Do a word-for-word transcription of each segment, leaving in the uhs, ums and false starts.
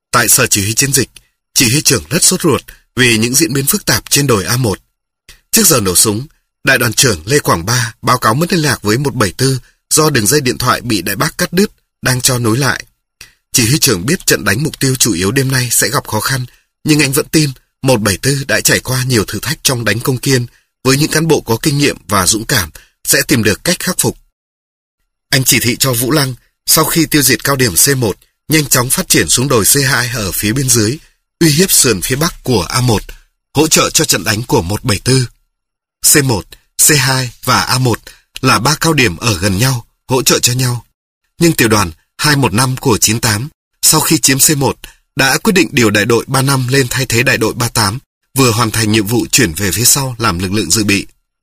Tại sở chỉ huy chiến dịch, chỉ huy trưởng rất sốt ruột vì những diễn biến phức tạp trên đồi A một. Trước giờ nổ súng, đại đoàn trưởng Lê Quảng Ba báo cáo mất liên lạc với một bảy tư do đường dây điện thoại bị đại bác cắt đứt, đang cho nối lại. Chỉ huy trưởng biết trận đánh mục tiêu chủ yếu đêm nay sẽ gặp khó khăn, nhưng anh vẫn tin một bảy tư đã trải qua nhiều thử thách trong đánh Công Kiên, với những cán bộ có kinh nghiệm và dũng cảm sẽ tìm được cách khắc phục. Anh chỉ thị cho Vũ Lăng, sau khi tiêu diệt cao điểm C một, nhanh chóng phát triển xuống đồi C hai ở phía bên dưới, uy hiếp sườn phía bắc của A một, hỗ trợ cho trận đánh của một bảy tư. C một, C hai và A một là ba cao điểm ở gần nhau, hỗ trợ cho nhau. Nhưng tiểu đoàn hai một năm của chín tám, sau khi chiếm C một, đã quyết định điều đại đội ba năm lên thay thế đại đội ba tám, vừa hoàn thành nhiệm vụ chuyển về phía sau làm lực lượng dự bị.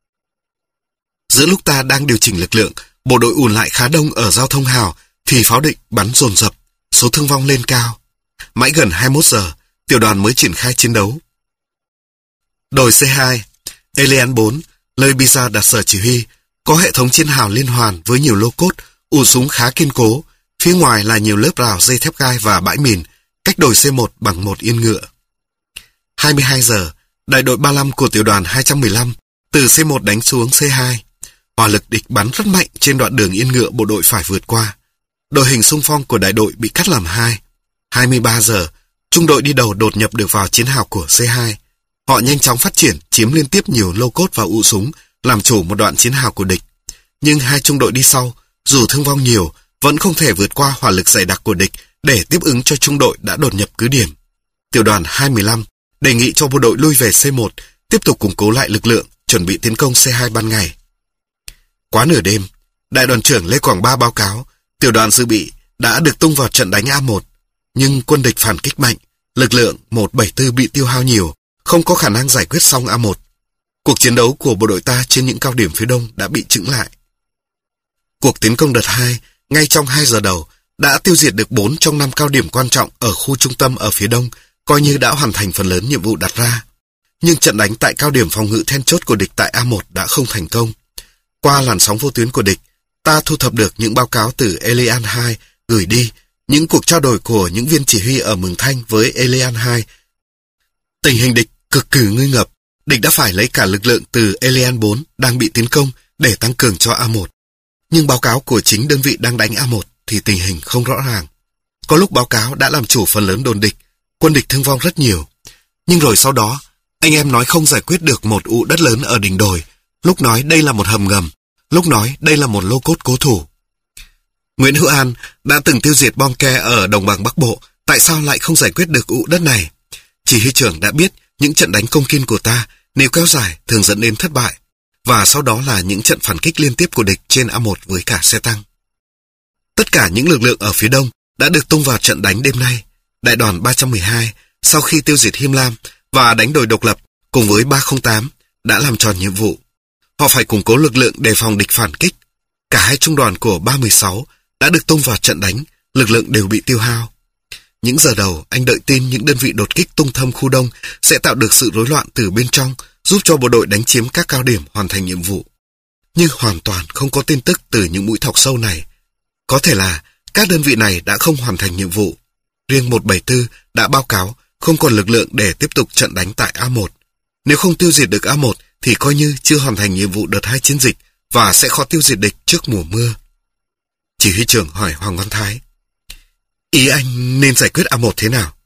Giữa lúc ta đang điều chỉnh lực lượng, bộ đội ùn lại khá đông ở giao thông hào, thì pháo địch bắn dồn dập, số thương vong lên cao. Mãi gần hai mươi mốt giờ, tiểu đoàn mới triển khai chiến đấu. Đồi C hai, Elian bốn, nơi Biza đặt sở chỉ huy, có hệ thống chiến hào liên hoàn với nhiều lô cốt, ụ súng khá kiên cố. Phía ngoài là nhiều lớp rào dây thép gai và bãi mìn, cách đồi C một bằng một yên ngựa. hai mươi hai giờ, đại đội ba mươi lăm của tiểu đoàn hai trăm mười lăm từ C một đánh xuống C hai. Hỏa lực địch bắn rất mạnh trên đoạn đường yên ngựa bộ đội phải vượt qua. Đội hình xung phong của đại đội bị cắt làm hai. hai mươi ba giờ, trung đội đi đầu đột nhập được vào chiến hào của C hai. Họ nhanh chóng phát triển, chiếm liên tiếp nhiều lô cốt và ụ súng, làm chủ một đoạn chiến hào của địch. Nhưng hai trung đội đi sau, dù thương vong nhiều, vẫn không thể vượt qua hỏa lực dày đặc của địch để tiếp ứng cho trung đội đã đột nhập cứ điểm. Tiểu đoàn hai mười lăm đề nghị cho bộ đội lui về C một, tiếp tục củng cố lại lực lượng, chuẩn bị tiến công C hai ban ngày. Quá nửa đêm, đại đoàn trưởng Lê Quảng Ba báo cáo, tiểu đoàn dự bị đã được tung vào trận đánh A một, nhưng quân địch phản kích mạnh, lực lượng một bảy tư bị tiêu hao nhiều, không có khả năng giải quyết xong A một. Cuộc chiến đấu của bộ đội ta trên những cao điểm phía đông đã bị chững lại. Cuộc tiến công đợt hai, ngay trong hai giờ đầu, đã tiêu diệt được bốn trong năm cao điểm quan trọng ở khu trung tâm ở phía đông, coi như đã hoàn thành phần lớn nhiệm vụ đặt ra. Nhưng trận đánh tại cao điểm phòng ngự then chốt của địch tại A một đã không thành công. Qua làn sóng vô tuyến của địch, ta thu thập được những báo cáo từ Elian hai gửi đi, những cuộc trao đổi của những viên chỉ huy ở Mường Thanh với Elian hai. Tình hình địch cực kỳ nguy ngập, địch đã phải lấy cả lực lượng từ Elian bốn đang bị tiến công để tăng cường cho A một. Nhưng báo cáo của chính đơn vị đang đánh A một thì tình hình không rõ ràng. Có lúc báo cáo đã làm chủ phần lớn đồn địch, quân địch thương vong rất nhiều. Nhưng rồi sau đó, anh em nói không giải quyết được một ụ đất lớn ở đỉnh đồi, lúc nói đây là một hầm ngầm, lúc nói đây là một lô cốt cố thủ. Nguyễn Hữu An đã từng tiêu diệt bom ke ở đồng bằng Bắc Bộ, tại sao lại không giải quyết được ụ đất này? Chỉ huy trưởng đã biết những trận đánh Công Kiên của ta nếu kéo dài thường dẫn đến thất bại, và sau đó là những trận phản kích liên tiếp của địch trên A một với cả xe tăng. Tất cả những lực lượng ở phía đông đã được tung vào trận đánh đêm nay. Đại đoàn ba trăm mười hai, sau khi tiêu diệt Him Lam và đánh đồi độc lập cùng với ba không tám, đã làm tròn nhiệm vụ. Họ phải củng cố lực lượng đề phòng địch phản kích. Cả hai trung đoàn của ba mười sáu đã được tung vào trận đánh, lực lượng đều bị tiêu hao. Những giờ đầu, anh đợi tin những đơn vị đột kích tung thâm khu đông sẽ tạo được sự rối loạn từ bên trong, giúp cho bộ đội đánh chiếm các cao điểm hoàn thành nhiệm vụ. Nhưng hoàn toàn không có tin tức từ những mũi thọc sâu này. Có thể là các đơn vị này đã không hoàn thành nhiệm vụ. Riêng một bảy tư đã báo cáo không còn lực lượng để tiếp tục trận đánh tại A một. Nếu không tiêu diệt được A một thì coi như chưa hoàn thành nhiệm vụ đợt hai chiến dịch và sẽ khó tiêu diệt địch trước mùa mưa. Chỉ huy trưởng hỏi Hoàng Văn Thái, ý anh nên giải quyết A một thế nào?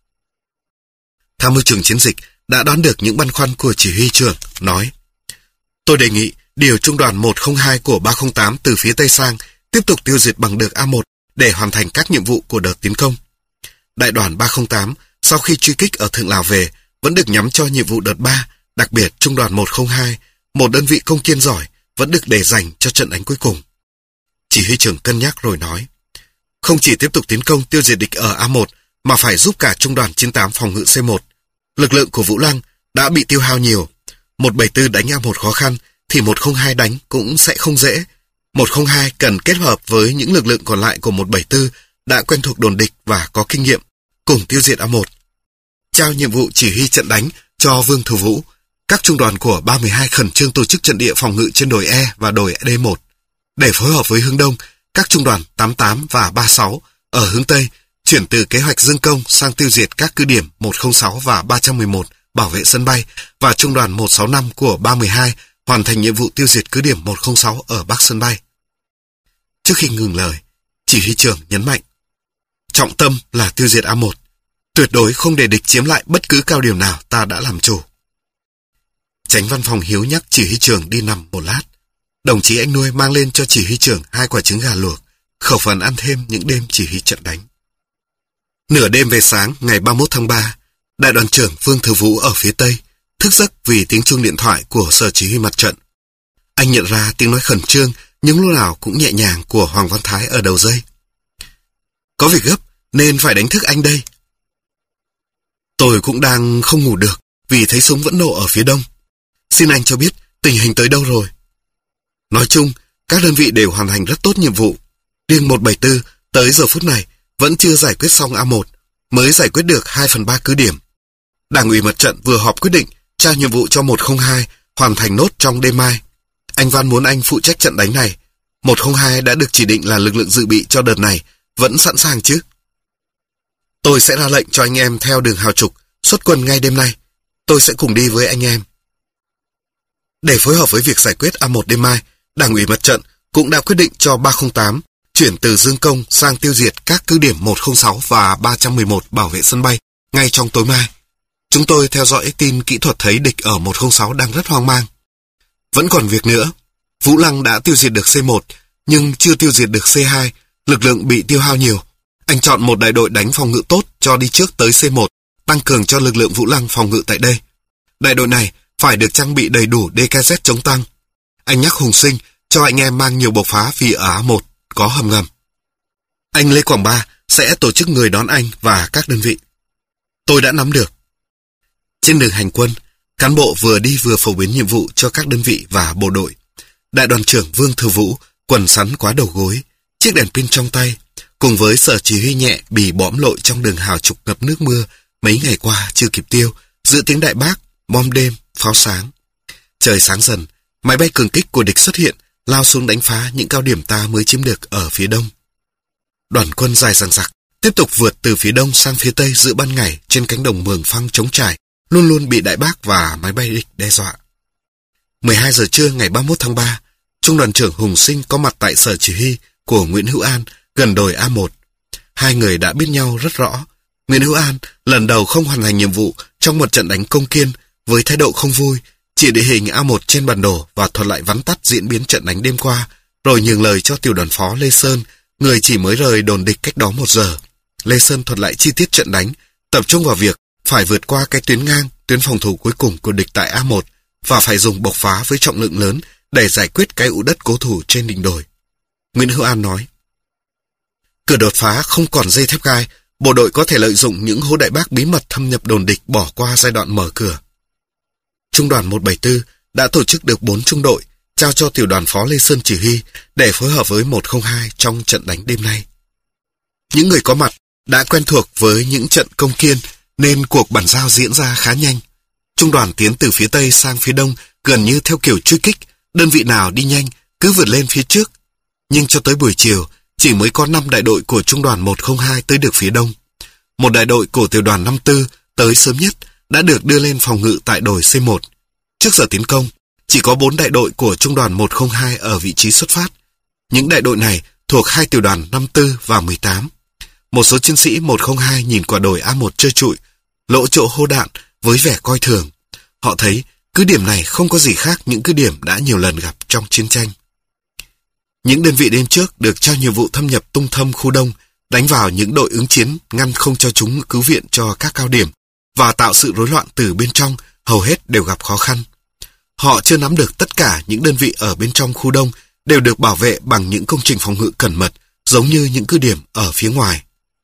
Tham mưu trưởng chiến dịch đã đoán được những băn khoăn của chỉ huy trưởng, nói, tôi đề nghị điều trung đoàn một không hai của ba không tám từ phía Tây sang tiếp tục tiêu diệt bằng được A một để hoàn thành các nhiệm vụ của đợt tiến công. Đại đoàn ba không tám sau khi truy kích ở Thượng Lào về vẫn được nhắm cho nhiệm vụ đợt ba, đặc biệt trung đoàn một không hai, một đơn vị Công Kiên giỏi, vẫn được để dành cho trận đánh cuối cùng. Chỉ huy trưởng cân nhắc rồi nói, không chỉ tiếp tục tiến công tiêu diệt địch ở A một mà phải giúp cả trung đoàn chín tám phòng ngự C một. Lực lượng của Vũ Lăng đã bị tiêu hao nhiều. một bảy tư đánh A một khó khăn thì một không hai đánh cũng sẽ không dễ. một không hai cần kết hợp với những lực lượng còn lại của một bảy tư đã quen thuộc đồn địch và có kinh nghiệm, cùng tiêu diệt A một. Trao nhiệm vụ chỉ huy trận đánh cho Vương Thủ Vũ. Các trung đoàn của ba mười hai khẩn trương tổ chức trận địa phòng ngự trên đồi E và đồi D một. Để phối hợp với hướng đông, các trung đoàn tám tám và ba sáu ở hướng Tây chuyển từ kế hoạch dương công sang tiêu diệt các cứ điểm một không sáu và ba trăm mười một bảo vệ sân bay, và trung đoàn một sáu năm của ba một hai hoàn thành nhiệm vụ tiêu diệt cứ điểm một không sáu ở bắc sân bay. Trước khi ngừng lời, chỉ huy trưởng nhấn mạnh, trọng tâm là tiêu diệt A một, tuyệt đối không để địch chiếm lại bất cứ cao điểm nào ta đã làm chủ. Chánh văn phòng Hiếu nhắc chỉ huy trưởng đi nằm một lát. Đồng chí anh nuôi mang lên cho chỉ huy trưởng hai quả trứng gà luộc, khẩu phần ăn thêm những đêm chỉ huy trận đánh. Nửa đêm về sáng ngày ba mươi mốt tháng ba, đại đoàn trưởng Vương Thừa Vũ ở phía Tây thức giấc vì tiếng chuông điện thoại của sở chỉ huy mặt trận. Anh nhận ra tiếng nói khẩn trương nhưng lúc nào cũng nhẹ nhàng của Hoàng Văn Thái ở đầu dây. Có việc gấp nên phải đánh thức anh đây. Tôi cũng đang không ngủ được vì thấy súng vẫn nổ ở phía đông. Xin anh cho biết tình hình tới đâu rồi. Nói chung, các đơn vị đều hoàn thành rất tốt nhiệm vụ. Riêng một bảy tư tới giờ phút này vẫn chưa giải quyết xong A một, mới giải quyết được hai phần ba cứ điểm. Đảng ủy mặt trận vừa họp quyết định trao nhiệm vụ cho một không hai hoàn thành nốt trong đêm mai. Anh Văn muốn anh phụ trách trận đánh này. một không hai đã được chỉ định là lực lượng dự bị cho đợt này, vẫn sẵn sàng chứ? Tôi sẽ ra lệnh cho anh em theo đường Hào Trục xuất quân ngay đêm nay. Tôi sẽ cùng đi với anh em. Để phối hợp với việc giải quyết A một đêm mai, Đảng ủy mặt trận cũng đã quyết định cho ba không tám chuyển từ dương công sang tiêu diệt các cứ điểm một không sáu và ba trăm mười một bảo vệ sân bay ngay trong tối mai. Chúng tôi theo dõi tin kỹ thuật thấy địch ở một không sáu đang rất hoang mang. Vẫn còn việc nữa. Vũ Lăng đã tiêu diệt được C một nhưng chưa tiêu diệt được C hai, lực lượng bị tiêu hao nhiều. Anh chọn một đại đội đánh phòng ngự tốt cho đi trước tới C một, tăng cường cho lực lượng Vũ Lăng phòng ngự tại đây. Đại đội này phải được trang bị đầy đủ đê ca dét chống tăng. Anh nhắc Hùng Sinh cho anh em mang nhiều bộc phá vì ở A một có hầm ngầm. Anh Lê Quảng Ba sẽ tổ chức người đón anh và các đơn vị. Tôi đã nắm được. Trên đường hành quân, cán bộ vừa đi vừa phổ biến nhiệm vụ cho các đơn vị và bộ đội. Đại đoàn trưởng Vương Thừa Vũ quần sắn quá đầu gối, chiếc đèn pin trong tay, cùng với sở chỉ huy nhẹ bị bõm lội trong đường Hào Trục ngập nước mưa mấy ngày qua chưa kịp tiêu, giữa tiếng đại bác, bom đêm, pháo sáng. Trời sáng dần, máy bay cường kích của địch xuất hiện, lao xuống đánh phá những cao điểm ta mới chiếm được ở phía đông. Đoàn quân dài dằng dặc, tiếp tục vượt từ phía đông sang phía tây giữa ban ngày trên cánh đồng Mường Phăng trống trải, luôn luôn bị đại bác và máy bay địch đe dọa. mười hai giờ trưa ngày ba mươi mốt tháng ba, Trung đoàn trưởng Hùng Sinh có mặt tại sở chỉ huy của Nguyễn Hữu An gần đồi A một. Hai người đã biết nhau rất rõ. Nguyễn Hữu An lần đầu không hoàn thành nhiệm vụ trong một trận đánh công kiên với thái độ không vui, chỉ địa hình A một trên bản đồ và thuật lại vắn tắt diễn biến trận đánh đêm qua, rồi nhường lời cho tiểu đoàn phó Lê Sơn, người chỉ mới rời đồn địch cách đó một giờ. Lê Sơn thuật lại chi tiết trận đánh, tập trung vào việc phải vượt qua cái tuyến ngang, tuyến phòng thủ cuối cùng của địch tại A một và phải dùng bộc phá với trọng lượng lớn để giải quyết cái ụ đất cố thủ trên đỉnh đồi. Nguyễn Hữu An nói, cửa đột phá không còn dây thép gai, bộ đội có thể lợi dụng những hố đại bác bí mật thâm nhập đồn địch bỏ qua giai đoạn mở cửa. Trung đoàn một bảy tư đã tổ chức được bốn trung đội, trao cho tiểu đoàn phó Lê Sơn chỉ huy để phối hợp với một không hai trong trận đánh đêm nay. Những người có mặt đã quen thuộc với những trận công kiên nên cuộc bàn giao diễn ra khá nhanh. Trung đoàn tiến từ phía tây sang phía đông gần như theo kiểu truy kích, đơn vị nào đi nhanh cứ vượt lên phía trước. Nhưng cho tới buổi chiều, chỉ mới có năm đại đội của trung đoàn một không hai tới được phía đông. Một đại đội của tiểu đoàn năm tư tới sớm nhất đã được đưa lên phòng ngự tại đồi C một. Trước giờ tiến công, chỉ có bốn đại đội của trung đoàn một không hai ở vị trí xuất phát. Những đại đội này thuộc hai tiểu đoàn năm tư và mười tám. Một số chiến sĩ một không hai nhìn qua đồi A một trơ trụi, lỗ chỗ hô đạn với vẻ coi thường. Họ thấy cứ điểm này không có gì khác những cứ điểm đã nhiều lần gặp trong chiến tranh. Những đơn vị đêm trước được trao nhiệm vụ thâm nhập tung thâm khu đông, đánh vào những đội ứng chiến, ngăn không cho chúng cứu viện cho các cao điểm và tạo sự rối loạn từ bên trong, hầu hết đều gặp khó khăn. Họ chưa nắm được tất cả những đơn vị ở bên trong khu đông đều được bảo vệ bằng những công trình phòng ngự cẩn mật, giống như những cứ điểm ở phía ngoài.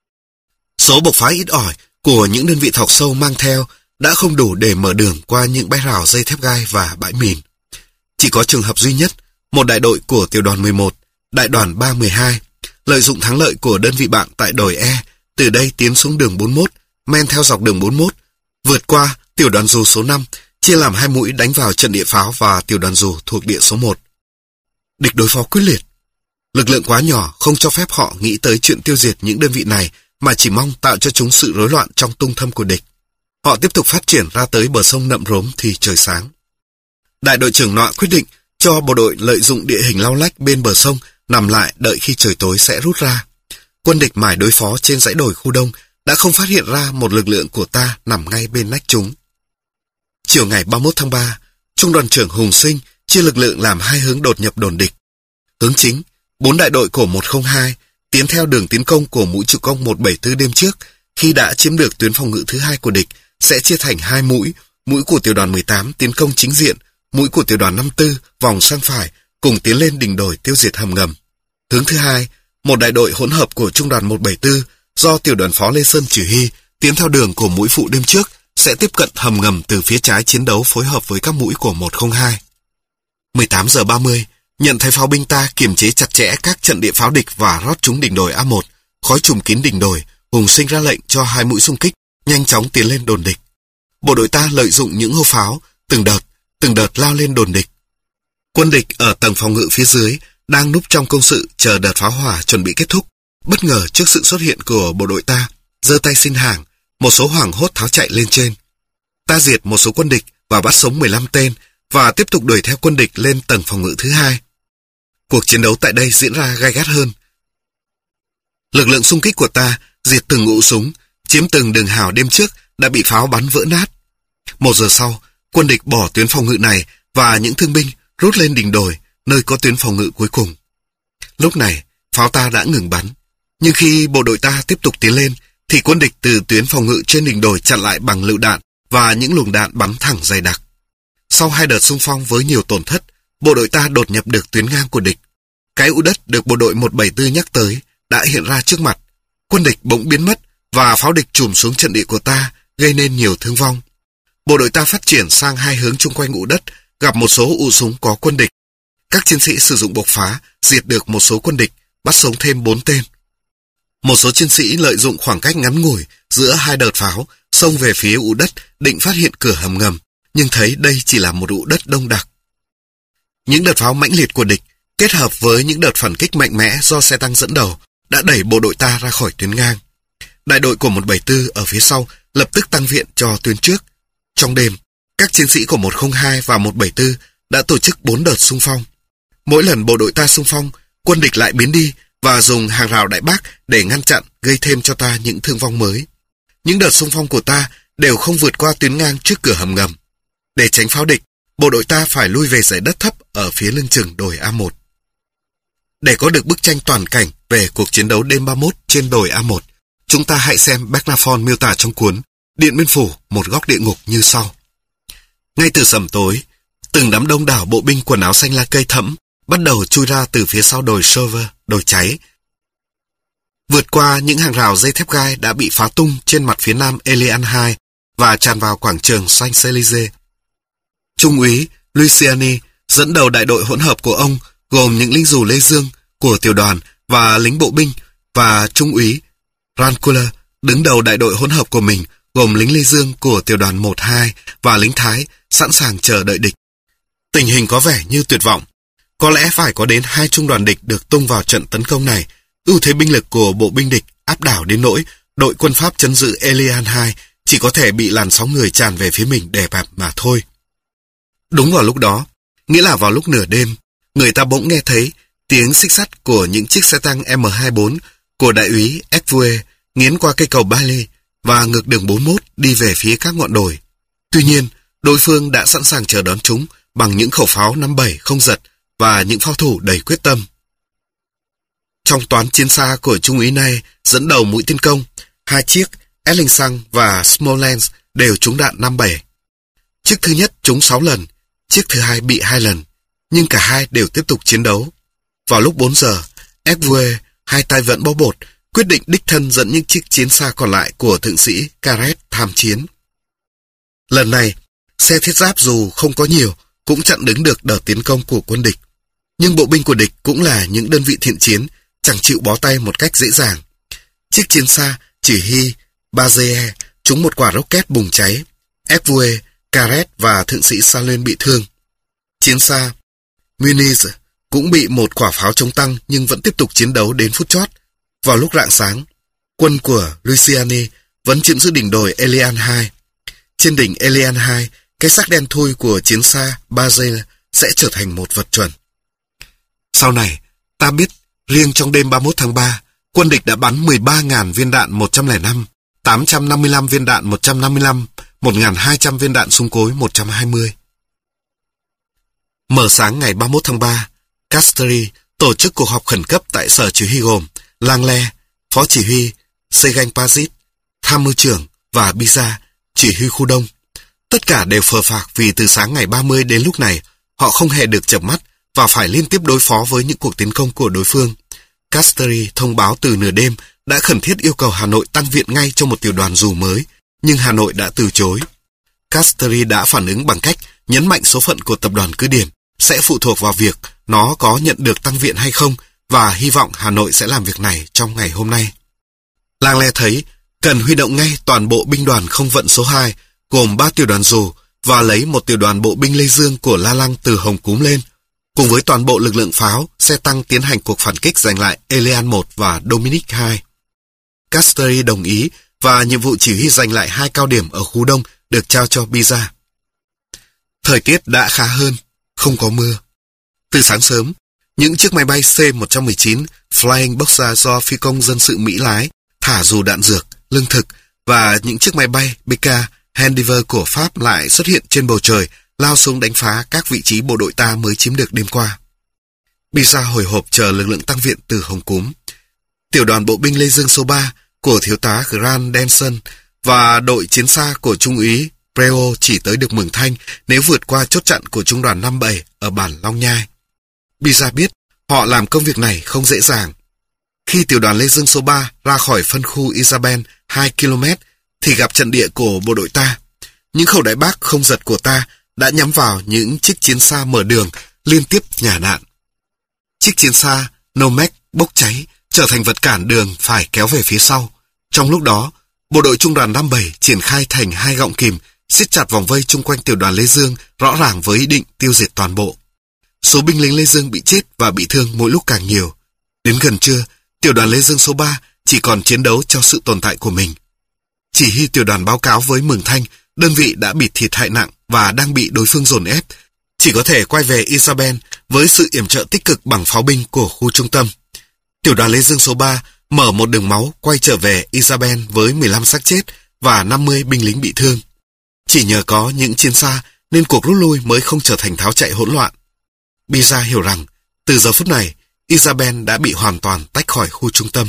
Số bộc phá ít ỏi của những đơn vị thọc sâu mang theo đã không đủ để mở đường qua những bãi rào dây thép gai và bãi mìn. Chỉ có trường hợp duy nhất, một đại đội của tiểu đoàn mười một, đại đoàn ba một hai, lợi dụng thắng lợi của đơn vị bạn tại đồi E, từ đây tiến xuống đường bốn mốt, men theo dọc đường bốn mốt, vượt qua tiểu đoàn dù số năm, chia làm hai mũi đánh vào trận địa pháo và tiểu đoàn dù thuộc địa số một. Địch đối phó quyết liệt. Lực lượng quá nhỏ không cho phép họ nghĩ tới chuyện tiêu diệt những đơn vị này mà chỉ mong tạo cho chúng sự rối loạn trong tung thâm của địch. Họ tiếp tục phát triển ra tới bờ sông Nậm Rốm thì trời sáng. Đại đội trưởng Nọa quyết định cho bộ đội lợi dụng địa hình lau lách bên bờ sông nằm lại đợi khi trời tối sẽ rút ra. Quân địch mải đối phó trên dãy đồi khu đông đã không phát hiện ra một lực lượng của ta nằm ngay bên nách chúng. Chiều ngày ba mươi mốt tháng ba, Trung đoàn trưởng Hùng Sinh chia lực lượng làm hai hướng đột nhập đồn địch. Hướng chính, bốn đại đội của một không hai tiến theo đường tiến công của mũi chủ công một bảy tư đêm trước, khi đã chiếm được tuyến phòng ngự thứ hai của địch, sẽ chia thành hai mũi, mũi của tiểu đoàn mười tám tiến công chính diện, mũi của tiểu đoàn năm tư vòng sang phải, cùng tiến lên đỉnh đồi tiêu diệt hầm ngầm. Hướng thứ hai, một đại đội hỗn hợp của trung đoàn một bảy tư do tiểu đoàn phó Lê Sơn chỉ huy, tiến theo đường của mũi phụ đêm trước, sẽ tiếp cận hầm ngầm từ phía trái chiến đấu phối hợp với các mũi của một không hai. mười tám giờ ba mươi, nhận thấy pháo binh ta kiềm chế chặt chẽ các trận địa pháo địch và rót trúng đỉnh đồi A một, khói trùm kín đỉnh đồi, Hùng Sinh ra lệnh cho hai mũi xung kích nhanh chóng tiến lên đồn địch. Bộ đội ta lợi dụng những hô pháo, từng đợt, từng đợt lao lên đồn địch. Quân địch ở tầng phòng ngự phía dưới đang núp trong công sự chờ đợt pháo hỏa chuẩn bị kết thúc. Bất ngờ trước sự xuất hiện của bộ đội ta, giơ tay xin hàng, một số hoảng hốt tháo chạy lên trên. Ta diệt một số quân địch và bắt sống mười lăm tên và tiếp tục đuổi theo quân địch lên tầng phòng ngự thứ hai. Cuộc chiến đấu tại đây diễn ra gay gắt hơn. Lực lượng xung kích của ta diệt từng ụ súng, chiếm từng đường hào đêm trước đã bị pháo bắn vỡ nát. Một giờ sau, quân địch bỏ tuyến phòng ngự này và những thương binh rút lên đỉnh đồi, nơi có tuyến phòng ngự cuối cùng. Lúc này, pháo ta đã ngừng bắn. Nhưng khi bộ đội ta tiếp tục tiến lên, thì quân địch từ tuyến phòng ngự trên đỉnh đồi chặn lại bằng lựu đạn và những luồng đạn bắn thẳng dày đặc. Sau hai đợt xung phong với nhiều tổn thất, bộ đội ta đột nhập được tuyến ngang của địch. Cái ụ đất được bộ đội một bảy tư nhắc tới đã hiện ra trước mặt. Quân địch bỗng biến mất và pháo địch trùm xuống trận địa của ta, gây nên nhiều thương vong. Bộ đội ta phát triển sang hai hướng chung quanh ụ đất, gặp một số ụ súng có quân địch. Các chiến sĩ sử dụng bộc phá, diệt được một số quân địch, bắt sống thêm bốn tên. Một số chiến sĩ lợi dụng khoảng cách ngắn ngủi giữa hai đợt pháo, xông về phía ụ đất định phát hiện cửa hầm ngầm, nhưng thấy đây chỉ là một ụ đất đông đặc. Những đợt pháo mãnh liệt của địch, kết hợp với những đợt phản kích mạnh mẽ do xe tăng dẫn đầu, đã đẩy bộ đội ta ra khỏi tuyến ngang. Đại đội của một bảy tư ở phía sau lập tức tăng viện cho tuyến trước. Trong đêm, các chiến sĩ của một không hai và một bảy tư đã tổ chức bốn đợt xung phong. Mỗi lần bộ đội ta xung phong, quân địch lại biến đi và dùng hàng rào đại bác để ngăn chặn, gây thêm cho ta những thương vong mới. Những đợt xung phong của ta đều không vượt qua tuyến ngang trước cửa hầm ngầm. Để tránh pháo địch, bộ đội ta phải lui về dãy đất thấp ở phía lưng chừng đồi A một. Để có được bức tranh toàn cảnh về cuộc chiến đấu đêm ba mươi mốt trên đồi A một, chúng ta hãy xem Bernard miêu tả trong cuốn Điện Biên Phủ, một góc địa ngục như sau. Ngay từ sầm tối, từng đám đông đảo bộ binh quần áo xanh lá cây thẫm bắt đầu chui ra từ phía sau đồi Chauvet, đồi cháy. Vượt qua những hàng rào dây thép gai đã bị phá tung trên mặt phía nam Elian hai và tràn vào quảng trường Champs-Élysées. Trung úy Luciani dẫn đầu đại đội hỗn hợp của ông, gồm những lính dù Lê Dương của tiểu đoàn và lính bộ binh, và trung úy Rancourt đứng đầu đại đội hỗn hợp của mình, gồm lính Lê Dương của tiểu đoàn một hai và lính Thái, sẵn sàng chờ đợi địch. Tình hình có vẻ như tuyệt vọng. Có lẽ phải có đến hai trung đoàn địch được tung vào trận tấn công này. Ưu thế binh lực của bộ binh địch áp đảo đến nỗi đội quân Pháp trấn giữ Elian hai chỉ có thể bị làn sóng người tràn về phía mình đè bẹp mà thôi. Đúng vào lúc đó, nghĩa là vào lúc nửa đêm, người ta bỗng nghe thấy tiếng xích sắt của những chiếc xe tăng M hai bốn của đại úy Ecvue nghiến qua cây cầu Bailey và ngược đường bốn mươi mốt đi về phía các ngọn đồi. Tuy nhiên, đối phương đã sẵn sàng chờ đón chúng bằng những khẩu pháo năm bảy không giật và những pháo thủ đầy quyết tâm. Trong toán chiến xa của trung úy này dẫn đầu mũi tiến công, hai chiếc Ellingson và Smolensk đều trúng đạn năm bảy. Chiếc thứ nhất trúng sáu lần, chiếc thứ hai bị hai lần, nhưng cả hai đều tiếp tục chiến đấu. Vào lúc bốn giờ, Ecvue, hai tay vẫn bó bột, quyết định đích thân dẫn những chiếc chiến xa còn lại của thượng sĩ Carret tham chiến. Lần này, xe thiết giáp dù không có nhiều, cũng chặn đứng được đợt tiến công của quân địch. Nhưng bộ binh của địch cũng là những đơn vị thiện chiến, chẳng chịu bó tay một cách dễ dàng. Chiếc chiến xa chỉ huy Baze trúng một quả rocket bùng cháy. Ecvue, Carret và thượng sĩ Salen bị thương. Chiến xa Muniz cũng bị một quả pháo chống tăng nhưng vẫn tiếp tục chiến đấu đến phút chót. Vào lúc rạng sáng, Quân của Louisiana vẫn chiếm giữ đỉnh đồi Elian hai. Trên đỉnh Elian hai, cái xác đen thui của chiến xa Bazel sẽ trở thành một vật chuẩn. Sau này, ta biết riêng trong đêm ba mươi mốt tháng ba, quân địch đã bắn mười ba nghìn viên đạn một trăm lẻ năm, tám trăm năm mươi lăm viên đạn một trăm năm mươi lăm, một nghìn hai trăm viên đạn súng cối một trăm hai mươi. Mở sáng ngày ba mươi mốt tháng ba, Castries tổ chức cuộc họp khẩn cấp tại sở chỉ huy gồm Langley, phó chỉ huy, Segan-Pazit, tham mưu trưởng và Biza, chỉ huy khu đông. Tất cả đều phờ phạc vì từ sáng ngày ba mươi đến lúc này, họ không hề được chợp mắt và phải liên tiếp đối phó với những cuộc tiến công của đối phương. Castries thông báo từ nửa đêm đã khẩn thiết yêu cầu Hà Nội tăng viện ngay cho một tiểu đoàn dù mới, nhưng Hà Nội đã từ chối. Castries đã phản ứng bằng cách nhấn mạnh số phận của tập đoàn cứ điểm sẽ phụ thuộc vào việc nó có nhận được tăng viện hay không, và hy vọng Hà Nội sẽ làm việc này trong ngày hôm nay. Langley thấy cần huy động ngay toàn bộ binh đoàn không vận số hai, gồm ba tiểu đoàn dù, và lấy một tiểu đoàn bộ binh Lê Dương của La Lăng từ Hồng Cúm lên, cùng với toàn bộ lực lượng pháo, xe tăng tiến hành cuộc phản kích giành lại Elian một và Dominic hai. Castries đồng ý và nhiệm vụ chỉ huy giành lại hai cao điểm ở khu đông được trao cho Biza. Thời tiết đã khá hơn, không có mưa. Từ sáng sớm, những chiếc máy bay C một một chín Flying Boxer do phi công dân sự Mỹ lái thả dù đạn dược, lương thực, và những chiếc máy bay B K Hendiver của Pháp lại xuất hiện trên bầu trời, lao xuống đánh phá các vị trí bộ đội ta mới chiếm được đêm qua. Biza hồi hộp chờ lực lượng tăng viện từ Hồng Cúm. Tiểu đoàn bộ binh Lê Dương số ba của thiếu tá Grant Denson và đội chiến xa của trung úy Preo chỉ tới được Mường Thanh nếu vượt qua chốt chặn của trung đoàn năm bảy ở bản Long Nhai. Biza biết họ làm công việc này không dễ dàng. Khi tiểu đoàn Lê Dương số ba ra khỏi phân khu Isabel hai ki lô mét thì gặp trận địa của bộ đội ta. Những khẩu đại bác không giật của ta đã nhắm vào những chiếc chiến xa mở đường, liên tiếp nhả đạn. Chiếc chiến xa Nomec bốc cháy, trở thành vật cản đường phải kéo về phía sau. Trong lúc đó, bộ đội trung đoàn năm bảy triển khai thành hai gọng kìm, siết chặt vòng vây chung quanh tiểu đoàn Lê Dương, rõ ràng với ý định tiêu diệt toàn bộ. Số binh lính Lê Dương bị chết và bị thương mỗi lúc càng nhiều. Đến gần trưa, tiểu đoàn Lê Dương số ba chỉ còn chiến đấu cho sự tồn tại của mình. Chỉ huy tiểu đoàn báo cáo với Mường Thanh, đơn vị đã bị thiệt hại nặng và đang bị đối phương dồn ép, chỉ có thể quay về Isabel với sự yểm trợ tích cực bằng pháo binh của khu trung tâm. Tiểu đoàn Lê Dương số ba mở một đường máu quay trở về Isabel với mười lăm xác chết và năm mươi binh lính bị thương. Chỉ nhờ có những chiến xa nên cuộc rút lui mới không trở thành tháo chạy hỗn loạn. Biza hiểu rằng từ giờ phút này Isabel đã bị hoàn toàn tách khỏi khu trung tâm.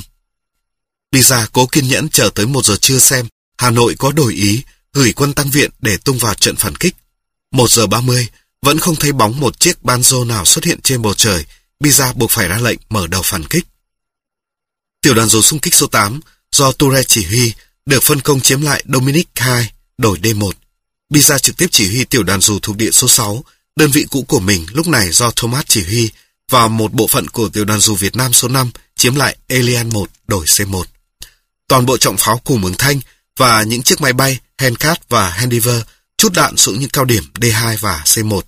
Biza cố kiên nhẫn chờ tới một giờ trưa xem Hà Nội có đổi ý gửi quân tăng viện để tung vào trận phản kích. Một giờ ba mươi vẫn không thấy bóng một chiếc banjo nào xuất hiện trên bầu trời. Biza buộc phải ra lệnh mở đầu phản kích. Tiểu đoàn dù xung kích số tám do Toure chỉ huy được phân công chiếm lại Dominic hai, đổi D một. Biza trực tiếp chỉ huy tiểu đoàn dù thuộc địa số sáu, đơn vị cũ của mình lúc này do Thomas chỉ huy, và một bộ phận của tiểu đoàn dù Việt Nam số năm chiếm lại Elian một, đổi C một. Toàn bộ trọng pháo của Mường Thanh và những chiếc máy bay Handcat và Hendiver trút đạn xuống những cao điểm D hai và C một.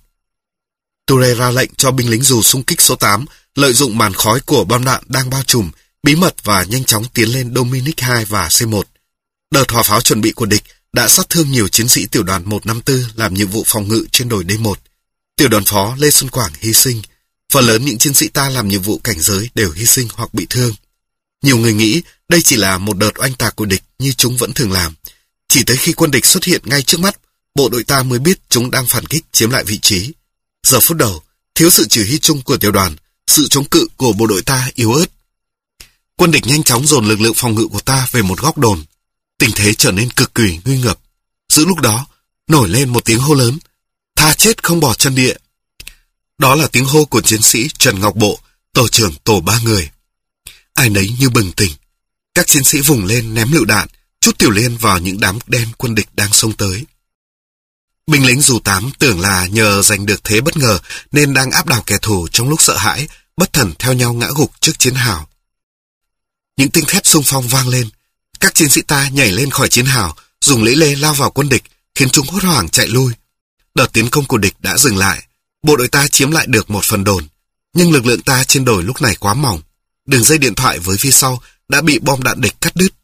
Toure ra lệnh cho binh lính dù xung kích số tám lợi dụng màn khói của bom đạn đang bao trùm, bí mật và nhanh chóng tiến lên Dominic hai và C một. Đợt hỏa pháo chuẩn bị của địch đã sát thương nhiều chiến sĩ tiểu đoàn một năm tư làm nhiệm vụ phòng ngự trên đồi D một. Tiểu đoàn phó Lê Xuân Quảng hy sinh. Phần lớn những chiến sĩ ta làm nhiệm vụ cảnh giới đều hy sinh hoặc bị thương. Nhiều người nghĩ đây chỉ là một đợt oanh tạc của địch như chúng vẫn thường làm. Chỉ tới khi quân địch xuất hiện ngay trước mắt, bộ đội ta mới biết chúng đang phản kích chiếm lại vị trí. Giờ phút đầu, thiếu sự chỉ huy chung của tiểu đoàn, sự chống cự của bộ đội ta yếu ớt. Quân địch nhanh chóng dồn lực lượng phòng ngự của ta về một góc đồn. Tình thế trở nên cực kỳ nguy ngập. Giữa lúc đó, nổi lên một tiếng hô lớn: "Tha chết không bỏ chân địa!" Đó là tiếng hô của chiến sĩ Trần Ngọc Bộ, tổ trưởng tổ ba người. Ai nấy như bừng tỉnh. Các chiến sĩ vùng lên ném lựu đạn, trút tiểu liên vào những đám đen quân địch đang xông tới. Binh lính dù tám tưởng là nhờ giành được thế bất ngờ nên đang áp đảo kẻ thù trong lúc sợ hãi, bất thần theo nhau ngã gục trước chiến hào. Những tiếng thét xung phong vang lên. Các chiến sĩ ta nhảy lên khỏi chiến hào, dùng lưỡi lê lao vào quân địch, khiến chúng hốt hoảng chạy lui. Đợt tiến công của địch đã dừng lại. Bộ đội ta chiếm lại được một phần đồn, nhưng lực lượng ta trên đồi lúc này quá mỏng. Đường dây điện thoại với phía sau đã bị bom đạn địch cắt đứt.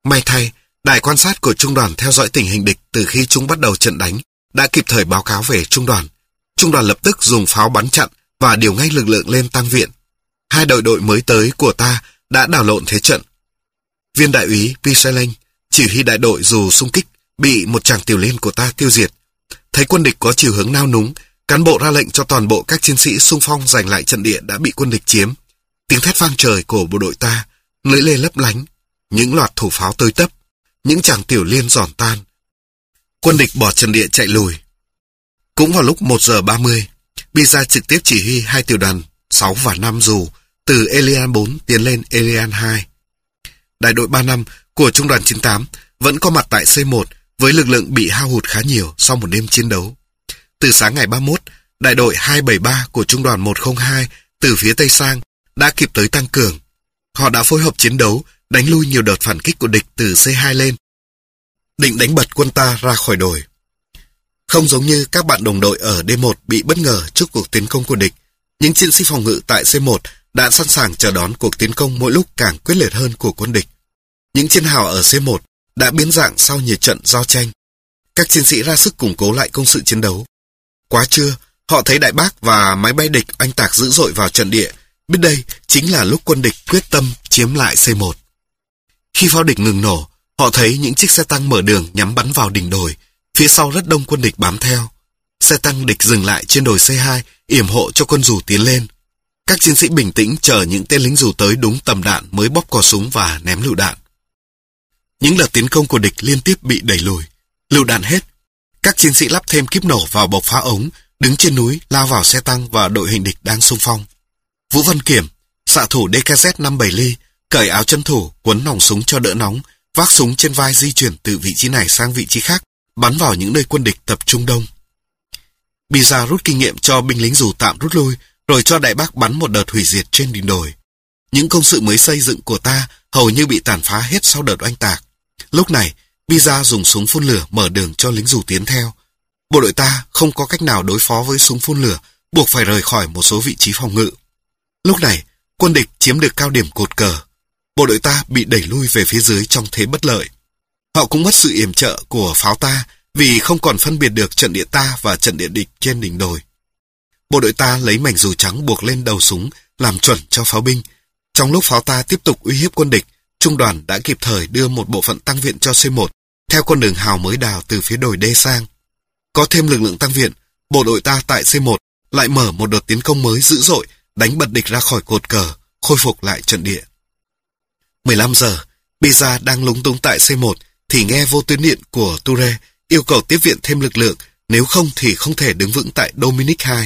May thay, đài quan sát của trung đoàn theo dõi tình hình địch từ khi chúng bắt đầu trận đánh đã kịp thời báo cáo về trung đoàn. Trung đoàn lập tức dùng pháo bắn chặn và điều ngay lực lượng lên tăng viện. Hai đội đội mới tới của ta đã đảo lộn thế trận. Viên đại úy Pichelen, chỉ huy đại đội dù xung kích, bị một tràng tiểu liên của ta tiêu diệt. Thấy quân địch có chiều hướng nao núng, cán bộ ra lệnh cho toàn bộ các chiến sĩ xung phong giành lại trận địa đã bị quân địch chiếm. Tiếng thét vang trời của bộ đội ta, lưỡi lê lấp lánh, những loạt thủ pháo tới tấp, những tràng tiểu liên giòn tan. Quân địch bỏ trận địa chạy lùi. Cũng vào lúc một giờ ba mươi, Pizza trực tiếp chỉ huy hai tiểu đoàn sáu và năm dù từ Elian bốn tiến lên Elian hai. Đại đội ba năm của trung đoàn chín tám vẫn có mặt tại C một với lực lượng bị hao hụt khá nhiều sau một đêm chiến đấu. Từ sáng ngày ba mươi mốt, đại đội hai bảy ba của trung đoàn một không hai từ phía Tây sang đã kịp tới tăng cường. Họ đã phối hợp chiến đấu, đánh lui nhiều đợt phản kích của địch từ C hai lên, định đánh bật quân ta ra khỏi đồi. Không giống như các bạn đồng đội ở D một bị bất ngờ trước cuộc tiến công của địch, những chiến sĩ phòng ngự tại C một đã sẵn sàng chờ đón cuộc tiến công mỗi lúc càng quyết liệt hơn của quân địch. Những chiến hào ở C một đã biến dạng sau nhiều trận giao tranh. Các chiến sĩ ra sức củng cố lại công sự chiến đấu. Quá trưa, họ thấy đại bác và máy bay địch oanh tạc dữ dội vào trận địa, biết đây chính là lúc quân địch quyết tâm chiếm lại C một. Khi pháo địch ngừng nổ, họ thấy những chiếc xe tăng mở đường nhắm bắn vào đỉnh đồi, phía sau rất đông quân địch bám theo. Xe tăng địch dừng lại trên đồi C hai, yểm hộ cho quân dù tiến lên. Các chiến sĩ bình tĩnh chờ những tên lính dù tới đúng tầm đạn mới bóp cò súng và ném lựu đạn. Những đợt tiến công của địch liên tiếp bị đẩy lùi. Lựu đạn hết, các chiến sĩ lắp thêm kíp nổ vào bộc phá ống, đứng trên núi lao vào xe tăng và đội hình địch đang xung phong. Vũ Văn Kiểm, xạ thủ D K Z năm bảy ly, cởi áo chân thủ, quấn nòng súng cho đỡ nóng, vác súng trên vai di chuyển từ vị trí này sang vị trí khác, bắn vào những nơi quân địch tập trung đông. Pizza rút kinh nghiệm cho binh lính dù tạm rút lui, rồi cho đại bác bắn một đợt hủy diệt trên đỉnh đồi. Những công sự mới xây dựng của ta hầu như bị tàn phá hết sau đợt oanh tạc. Lúc này, Pizza dùng súng phun lửa mở đường cho lính dù tiến theo. Bộ đội ta không có cách nào đối phó với súng phun lửa, buộc phải rời khỏi một số vị trí phòng ngự. Lúc này, quân địch chiếm được cao điểm cột cờ. Bộ đội ta bị đẩy lui về phía dưới trong thế bất lợi. Họ cũng mất sự yểm trợ của pháo ta vì không còn phân biệt được trận địa ta và trận địa địch trên đỉnh đồi. Bộ đội ta lấy mảnh dù trắng buộc lên đầu súng làm chuẩn cho pháo binh. Trong lúc pháo ta tiếp tục uy hiếp quân địch, trung đoàn đã kịp thời đưa một bộ phận tăng viện cho C một theo con đường hào mới đào từ phía đồi D sang. Có thêm lực lượng tăng viện, bộ đội ta tại C một lại mở một đợt tiến công mới dữ dội, đánh bật địch ra khỏi cột cờ, khôi phục lại trận địa. mười lăm giờ, Pizza đang lúng túng tại C một thì nghe vô tuyến điện của Toure yêu cầu tiếp viện thêm lực lượng, nếu không thì không thể đứng vững tại Dominic hai.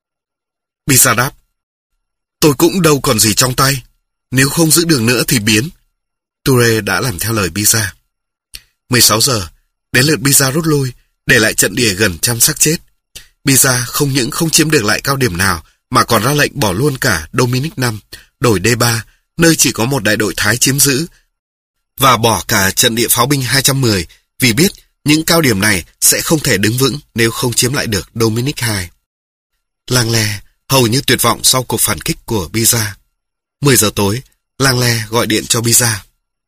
Pizza đáp: Tôi cũng đâu còn gì trong tay, nếu không giữ đường nữa thì biến. Toure đã làm theo lời Pizza. mười sáu giờ, đến lượt Pizza rút lui, để lại trận địa gần trăm xác chết. Pizza không những không chiếm được lại cao điểm nào, mà còn ra lệnh bỏ luôn cả Dominic năm, đồi D ba, nơi chỉ có một đại đội Thái chiếm giữ, và bỏ cả trận địa pháo binh hai trăm mười, vì biết những cao điểm này sẽ không thể đứng vững nếu không chiếm lại được Dominic hai. Langley hầu như tuyệt vọng sau cuộc phản kích của Pizza. mười giờ tối, Langley gọi điện cho Pizza.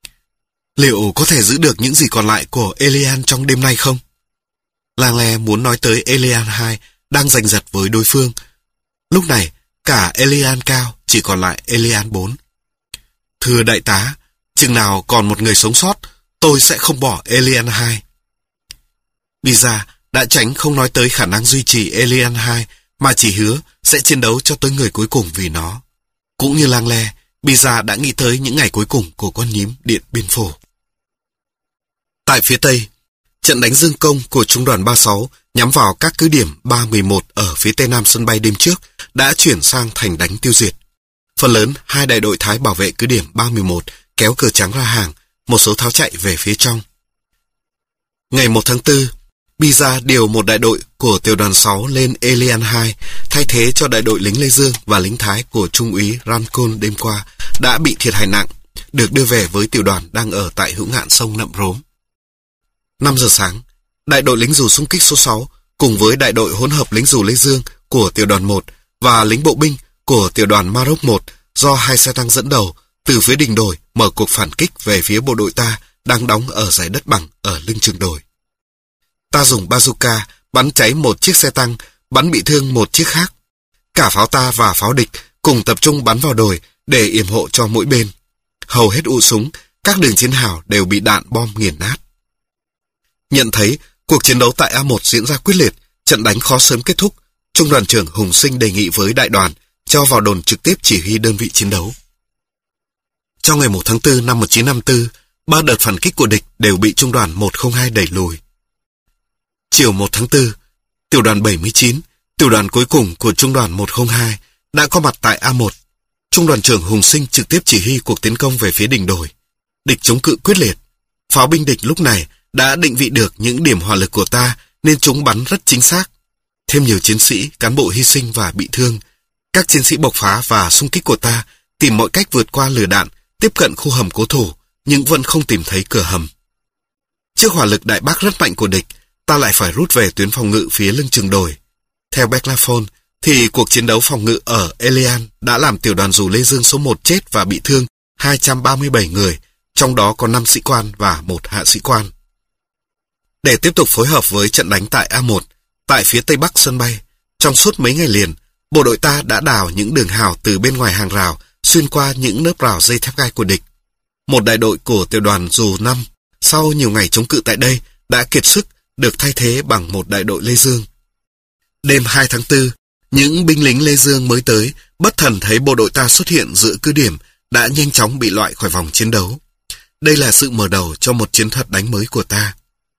Liệu có thể giữ được những gì còn lại của Elian trong đêm nay không? Langley muốn nói tới Elian hai đang giành giật với đối phương. Lúc này, cả Elian cao chỉ còn lại Elian bốn. Thưa đại tá, chừng nào còn một người sống sót, tôi sẽ không bỏ Elian hai. Pizza đã tránh không nói tới khả năng duy trì Elian hai, mà chỉ hứa sẽ chiến đấu cho tới người cuối cùng vì nó. Cũng như Langley, Pizza đã nghĩ tới những ngày cuối cùng của con nhím Điện Biên Phủ. Tại phía Tây, trận đánh dương công của trung đoàn ba mươi sáu nhắm vào các cứ điểm ba mười một ở phía Tây Nam sân bay đêm trước đã chuyển sang thành đánh tiêu diệt. Phần lớn, hai đại đội Thái bảo vệ cứ điểm ba mười một kéo cờ trắng ra hàng, một số tháo chạy về phía trong. Ngày một tháng tư, Pizza điều một đại đội của tiểu đoàn sáu lên Elian hai, thay thế cho đại đội lính Lê Dương và lính Thái của Trung úy Rancon đêm qua đã bị thiệt hại nặng, được đưa về với tiểu đoàn đang ở tại hữu ngạn sông Nậm Rốm. năm giờ sáng, đại đội lính dù xung kích số sáu cùng với đại đội hỗn hợp lính dù Lê Dương của tiểu đoàn một và lính bộ binh của tiểu đoàn Maroc một do hai xe tăng dẫn đầu từ phía đỉnh đồi mở cuộc phản kích về phía bộ đội ta đang đóng ở dải đất bằng ở lưng chừng đồi. Ta dùng bazooka bắn cháy một chiếc xe tăng, bắn bị thương một chiếc khác. Cả pháo ta và pháo địch cùng tập trung bắn vào đồi để yểm hộ cho mỗi bên. Hầu hết ụ súng, các đường chiến hào đều bị đạn bom nghiền nát. Nhận thấy cuộc chiến đấu tại A một diễn ra quyết liệt, trận đánh khó sớm kết thúc, Trung đoàn trưởng Hùng Sinh đề nghị với đại đoàn cho vào đồn trực tiếp chỉ huy đơn vị chiến đấu. Trong ngày một tháng tư năm một nghìn chín trăm năm mươi tư, ba đợt phản kích của địch đều bị Trung đoàn một không hai đẩy lùi. Chiều một tháng tư, tiểu đoàn bảy mươi chín, tiểu đoàn cuối cùng của Trung đoàn một không hai, đã có mặt tại A một. Trung đoàn trưởng Hùng Sinh trực tiếp chỉ huy cuộc tiến công về phía đỉnh đồi. Địch chống cự quyết liệt. Pháo binh địch lúc này đã định vị được những điểm hỏa lực của ta nên chúng bắn rất chính xác. Thêm nhiều chiến sĩ, cán bộ hy sinh và bị thương. Các chiến sĩ bộc phá và xung kích của ta tìm mọi cách vượt qua lửa đạn, tiếp cận khu hầm cố thủ, nhưng vẫn không tìm thấy cửa hầm. Trước hỏa lực đại bác rất mạnh của địch, ta lại phải rút về tuyến phòng ngự phía lưng chừng đồi. Theo Beck-Lafon, thì cuộc chiến đấu phòng ngự ở Elian đã làm tiểu đoàn dù Lê Dương số một chết và bị thương hai trăm ba mươi bảy người, trong đó có năm sĩ quan và một hạ sĩ quan. Để tiếp tục phối hợp với trận đánh tại A một, tại phía tây bắc sân bay, trong suốt mấy ngày liền, bộ đội ta đã đào những đường hào từ bên ngoài hàng rào, xuyên qua những lớp rào dây thép gai của địch. Một đại đội của tiểu đoàn dù năm, sau nhiều ngày chống cự tại đây, đã kiệt sức, được thay thế bằng một đại đội Lê Dương. Đêm hai tháng tư, những binh lính Lê Dương mới tới, bất thần thấy bộ đội ta xuất hiện giữa cứ điểm, đã nhanh chóng bị loại khỏi vòng chiến đấu. Đây là sự mở đầu cho một chiến thuật đánh mới của ta.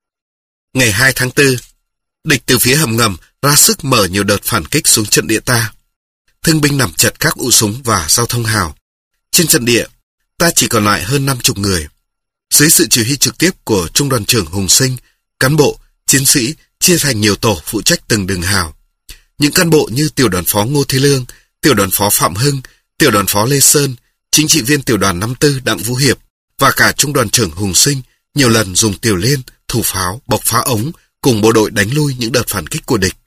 Ngày hai tháng tư, địch từ phía hầm ngầm ra sức mở nhiều đợt phản kích xuống trận địa ta. Thương binh nằm chật các ụ súng và giao thông hào. Trên trận địa, ta chỉ còn lại hơn năm mươi người. Dưới sự chỉ huy trực tiếp của Trung đoàn trưởng Hùng Sinh, cán bộ, chiến sĩ chia thành nhiều tổ phụ trách từng đường hào. Những cán bộ như tiểu đoàn phó Ngô Thế Lương, tiểu đoàn phó Phạm Hưng, tiểu đoàn phó Lê Sơn, chính trị viên tiểu đoàn năm mươi tư Đặng Vũ Hiệp và cả Trung đoàn trưởng Hùng Sinh nhiều lần dùng tiểu liên, thủ pháo, bọc phá ống cùng bộ đội đánh lui những đợt phản kích của địch.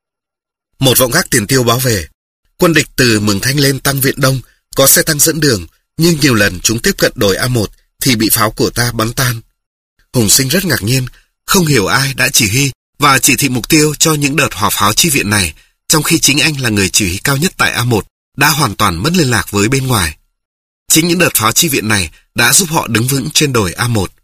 Một vọng gác tiền tiêu báo về, quân địch từ Mường Thanh lên tăng viện đông, có xe tăng dẫn đường, nhưng nhiều lần chúng tiếp cận đồi A một thì bị pháo của ta bắn tan. Hùng Sinh rất ngạc nhiên, không hiểu ai đã chỉ huy và chỉ thị mục tiêu cho những đợt hỏa pháo chi viện này, trong khi chính anh là người chỉ huy cao nhất tại A một, đã hoàn toàn mất liên lạc với bên ngoài. Chính những đợt pháo chi viện này đã giúp họ đứng vững trên đồi A một.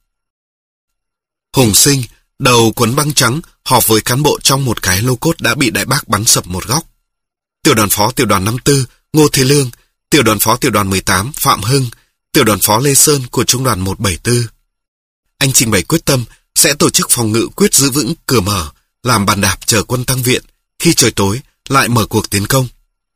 Hùng Sinh, đầu quấn băng trắng, họp với cán bộ trong một cái lô cốt đã bị đại bác bắn sập một góc. Tiểu đoàn phó tiểu đoàn năm mươi tư Ngô Thế Lương, tiểu đoàn phó tiểu đoàn mười tám Phạm Hưng, tiểu đoàn phó Lê Sơn của Trung đoàn một bảy tư. Anh trình bày quyết tâm sẽ tổ chức phòng ngự quyết giữ vững cửa mở, làm bàn đạp chờ quân tăng viện, khi trời tối lại mở cuộc tiến công.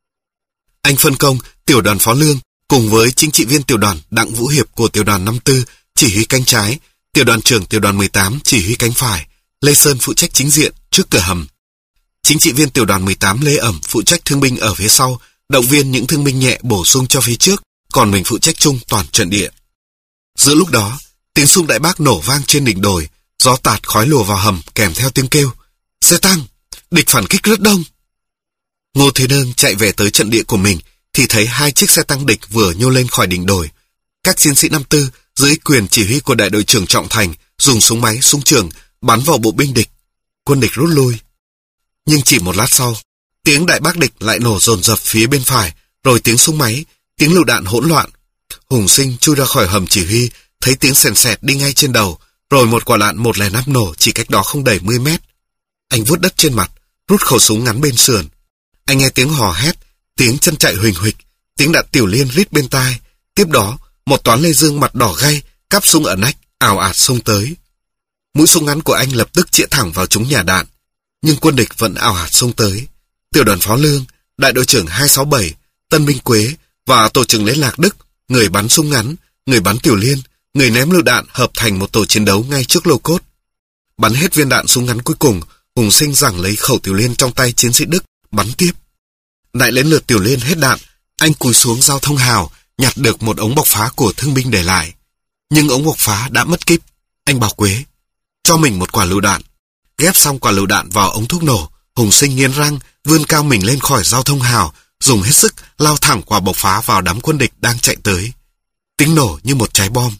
Anh phân công tiểu đoàn phó Lương cùng với chính trị viên tiểu đoàn Đặng Vũ Hiệp của tiểu đoàn năm mươi tư chỉ huy cánh trái, tiểu đoàn trưởng tiểu đoàn mười tám chỉ huy cánh phải, Lê Sơn phụ trách chính diện trước cửa hầm. Chính trị viên tiểu đoàn mười tám Lê Ẩm phụ trách thương binh ở phía sau, động viên những thương binh nhẹ bổ sung cho phía trước, còn mình phụ trách chung toàn trận địa. Giữa lúc đó, tiếng súng đại bác nổ vang trên đỉnh đồi, gió tạt khói lùa vào hầm kèm theo tiếng kêu: xe tăng, địch phản kích rất đông. Ngô Thế Nương chạy về tới trận địa của mình thì thấy hai chiếc xe tăng địch vừa nhô lên khỏi đỉnh đồi. Các chiến sĩ năm mươi tư dưới quyền chỉ huy của đại đội trưởng Trọng Thành dùng súng máy, súng trường bắn vào bộ binh địch. Quân địch rút lui. Nhưng chỉ một lát sau, tiếng đại bác địch lại nổ dồn dập phía bên phải, rồi tiếng súng máy, tiếng lựu đạn hỗn loạn. Hùng Sinh chui ra khỏi hầm chỉ huy, thấy tiếng sèn sẹt đi ngay trên đầu, rồi một quả đạn một không năm nổ chỉ cách đó không đầy mười mét. Anh vuốt đất trên mặt, rút khẩu súng ngắn bên sườn. Anh nghe tiếng hò hét, tiếng chân chạy huỳnh huỵch, tiếng đạn tiểu liên rít bên tai. Tiếp đó, một toán Lê Dương mặt đỏ gay, cắp súng ở nách, ào ạt xông tới. Mũi súng ngắn của anh lập tức chĩa thẳng vào trúng nhà đạn, nhưng quân địch vẫn ào ạt xông tới. Tiểu đoàn phó Lương, đại đội trưởng hai sáu bảy, Tân binh Quế và tổ trưởng Lễ Lạc Đức, người bắn súng ngắn, người bắn tiểu liên, người ném lựu đạn hợp thành một tổ chiến đấu ngay trước lô cốt. Bắn hết viên đạn súng ngắn cuối cùng, Hùng Sinh giằng lấy khẩu tiểu liên trong tay chiến sĩ Đức, bắn tiếp. Lại đến lượt tiểu liên hết đạn, anh cúi xuống giao thông hào, nhặt được một ống bọc phá của thương binh để lại. Nhưng ống bọc phá đã mất kíp. Anh bảo Quế: cho mình một quả lựu đạn. Ghép xong quả lựu đạn vào ống thuốc nổ, Hùng Sinh nghiến răng, vươn cao mình lên khỏi giao thông hào, dùng hết sức lao thẳng quả bộc phá vào đám quân địch đang chạy tới. Tiếng nổ như một trái bom.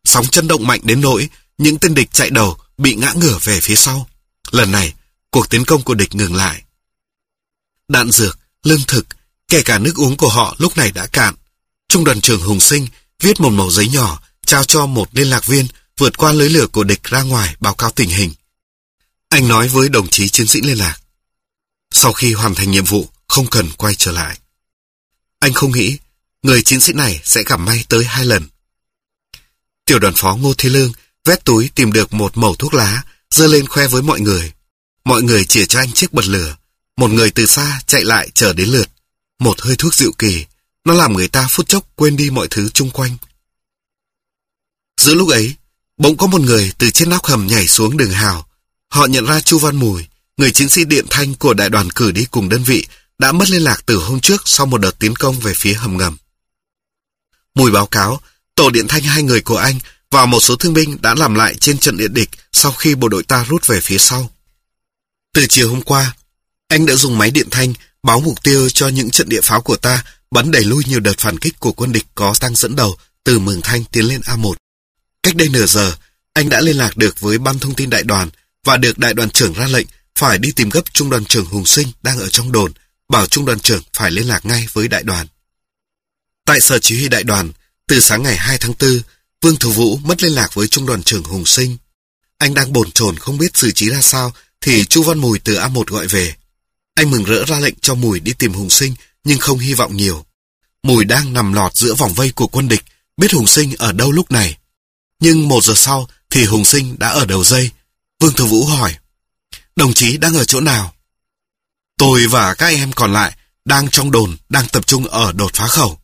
Sóng chấn động mạnh đến nỗi những tên địch chạy đầu bị ngã ngửa về phía sau. Lần này, cuộc tiến công của địch ngừng lại. Đạn dược, lương thực, kể cả nước uống của họ lúc này đã cạn. Trung đoàn trưởng Hùng Sinh viết một mẩu giấy nhỏ, trao cho một liên lạc viên vượt qua lưới lửa của địch ra ngoài báo cáo tình hình. Anh nói với đồng chí chiến sĩ liên lạc, sau khi hoàn thành nhiệm vụ không cần quay trở lại. Anh không nghĩ người chiến sĩ này sẽ gặp may tới hai lần. Tiểu đoàn phó Ngô Thế Lương vét túi tìm được một mẩu thuốc lá, giơ lên khoe với mọi người. Mọi người chìa cho anh chiếc bật lửa. Một người từ xa chạy lại chờ đến lượt. Một hơi thuốc dịu kỳ, nó làm người ta phút chốc quên đi mọi thứ chung quanh. Giữa lúc ấy, bỗng có một người từ trên nóc hầm nhảy xuống đường hào. Họ nhận ra Chu Văn Mùi, người chiến sĩ điện thanh của đại đoàn cử đi cùng đơn vị, đã mất liên lạc từ hôm trước sau một đợt tiến công về phía hầm ngầm. Mùi báo cáo, tổ điện thanh hai người của anh và một số thương binh đã làm lại trên trận địa địch sau khi bộ đội ta rút về phía sau. Từ chiều hôm qua, anh đã dùng máy điện thanh báo mục tiêu cho những trận địa pháo của ta, bắn đẩy lui nhiều đợt phản kích của quân địch có tăng dẫn đầu từ Mường Thanh tiến lên A một. Cách đây nửa giờ, anh đã liên lạc được với ban thông tin đại đoàn và được đại đoàn trưởng ra lệnh phải đi tìm gấp trung đoàn trưởng Hùng Sinh đang ở trong đồn, bảo trung đoàn trưởng phải liên lạc ngay với đại đoàn. Tại sở chỉ huy đại đoàn, từ sáng ngày hai tháng tư, Vương Thủ Vũ mất liên lạc với trung đoàn trưởng Hùng Sinh. Anh đang bồn chồn không biết xử trí ra sao thì Chu Văn Mùi từ A một gọi về. Anh mừng rỡ ra lệnh cho Mùi đi tìm Hùng Sinh nhưng không hy vọng nhiều. Mùi đang nằm lọt giữa vòng vây của quân địch, biết Hùng Sinh ở đâu lúc này. Nhưng một giờ sau thì Hùng Sinh đã ở đầu dây. Vương Thủ Vũ hỏi, đồng chí đang ở chỗ nào? Tôi và các em còn lại đang trong đồn, đang tập trung ở đột phá khẩu.